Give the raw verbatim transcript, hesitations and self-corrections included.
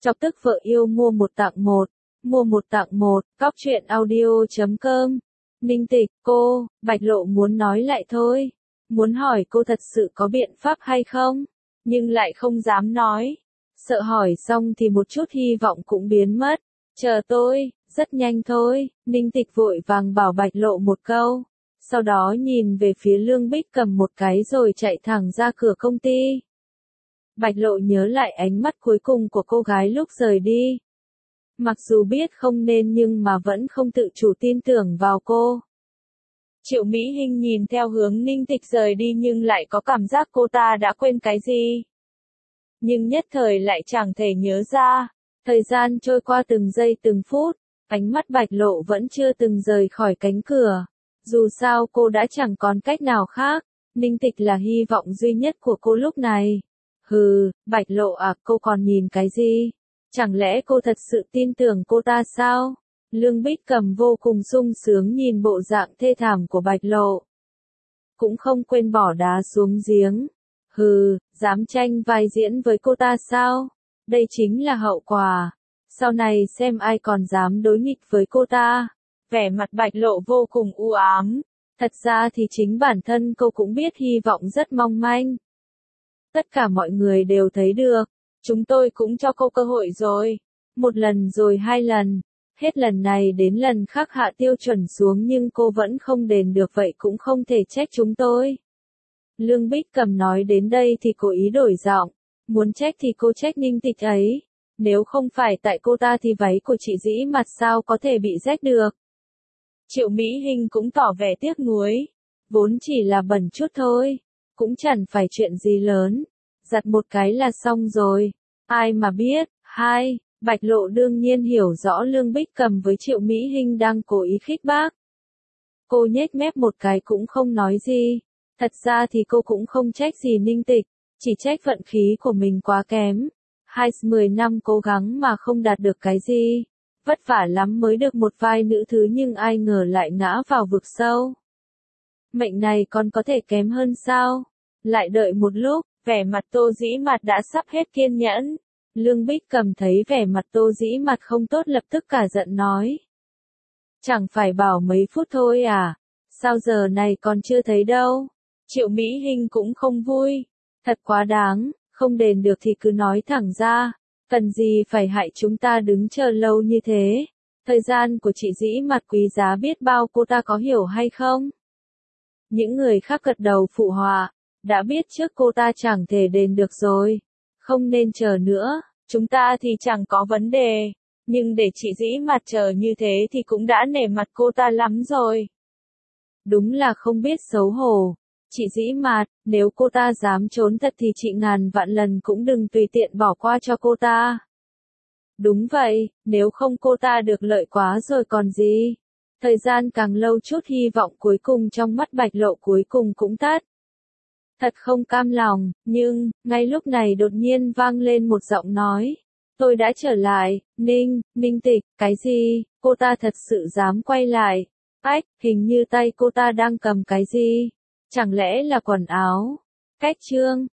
Chọc tức vợ yêu mua một tặng một, mua một tặng một, cóc truyện audio chấm com. Ninh Tịch, cô, Bạch Lộ muốn nói lại thôi. Muốn hỏi cô thật sự có biện pháp hay không, nhưng lại không dám nói. Sợ hỏi xong thì một chút hy vọng cũng biến mất. Chờ tôi, rất nhanh thôi, Ninh Tịch vội vàng bảo Bạch Lộ một câu. Sau đó nhìn về phía Lương Bích cầm một cái rồi chạy thẳng ra cửa công ty. Bạch Lộ nhớ lại ánh mắt cuối cùng của cô gái lúc rời đi. Mặc dù biết không nên nhưng mà vẫn không tự chủ tin tưởng vào cô. Triệu Mỹ Hinh nhìn theo hướng Ninh Tịch rời đi nhưng lại có cảm giác cô ta đã quên cái gì. Nhưng nhất thời lại chẳng thể nhớ ra. Thời gian trôi qua từng giây từng phút, ánh mắt Bạch Lộ vẫn chưa từng rời khỏi cánh cửa. Dù sao cô đã chẳng còn cách nào khác, Ninh Tịch là hy vọng duy nhất của cô lúc này. Hừ, Bạch Lộ à, cô còn nhìn cái gì? Chẳng lẽ cô thật sự tin tưởng cô ta sao? Lương Bích cầm vô cùng sung sướng nhìn bộ dạng thê thảm của Bạch Lộ. Cũng không quên bỏ đá xuống giếng. Hừ, dám tranh vai diễn với cô ta sao? Đây chính là hậu quả. Sau này xem ai còn dám đối nghịch với cô ta. Vẻ mặt Bạch Lộ vô cùng u ám. Thật ra thì chính bản thân cô cũng biết hy vọng rất mong manh. Tất cả mọi người đều thấy được. Chúng tôi cũng cho cô cơ hội rồi. Một lần rồi hai lần. Hết lần này đến lần khác hạ tiêu chuẩn xuống nhưng cô vẫn không đền được vậy cũng không thể trách chúng tôi. Lương Bích cầm nói đến đây thì cố ý đổi giọng. Muốn trách thì cô trách Ninh Tịch ấy. Nếu không phải tại cô ta thì váy của chị Dĩ Mặt sao có thể bị rách được. Triệu Mỹ Hinh cũng tỏ vẻ tiếc nuối. Vốn chỉ là bẩn chút thôi. Cũng chẳng phải chuyện gì lớn. Giặt một cái là xong rồi. Ai mà biết. Hai, Bạch Lộ đương nhiên hiểu rõ Lương Bích cầm với Triệu Mỹ Hinh đang cố ý khích bác. Cô nhếch mép một cái cũng không nói gì. Thật ra thì cô cũng không trách gì Ninh Tịch. Chỉ trách vận khí của mình quá kém. Hai mười năm cố gắng mà không đạt được cái gì. Vất vả lắm mới được một vai nữ thứ nhưng ai ngờ lại ngã vào vực sâu. Mệnh này còn có thể kém hơn sao? Lại đợi một lúc, vẻ mặt Tô Dĩ Mặt đã sắp hết kiên nhẫn. Lương Bích cầm thấy vẻ mặt Tô Dĩ Mặt không tốt lập tức cả giận nói. Chẳng phải bảo mấy phút thôi à? Sao giờ này còn chưa thấy đâu? Triệu Mỹ Hinh cũng không vui. Thật quá đáng, không đền được thì cứ nói thẳng ra. Cần gì phải hại chúng ta đứng chờ lâu như thế? Thời gian của chị Dĩ Mặt quý giá biết bao cô ta có hiểu hay không? Những người khác gật đầu phụ họa. Đã biết trước cô ta chẳng thể đền được rồi. Không nên chờ nữa, chúng ta thì chẳng có vấn đề. Nhưng để chị Dĩ Mặt chờ như thế thì cũng đã nể mặt cô ta lắm rồi. Đúng là không biết xấu hổ. Chị Dĩ Mặt, nếu cô ta dám trốn thật thì chị ngàn vạn lần cũng đừng tùy tiện bỏ qua cho cô ta. Đúng vậy, nếu không cô ta được lợi quá rồi còn gì. Thời gian càng lâu chút hy vọng cuối cùng trong mắt Bạch Lộ cuối cùng cũng tắt. Thật không cam lòng, nhưng, ngay lúc này đột nhiên vang lên một giọng nói. Tôi đã trở lại, Ninh, Ninh Tịch, cái gì, cô ta thật sự dám quay lại. Ách, hình như tay cô ta đang cầm cái gì. Chẳng lẽ là quần áo? Cách chương,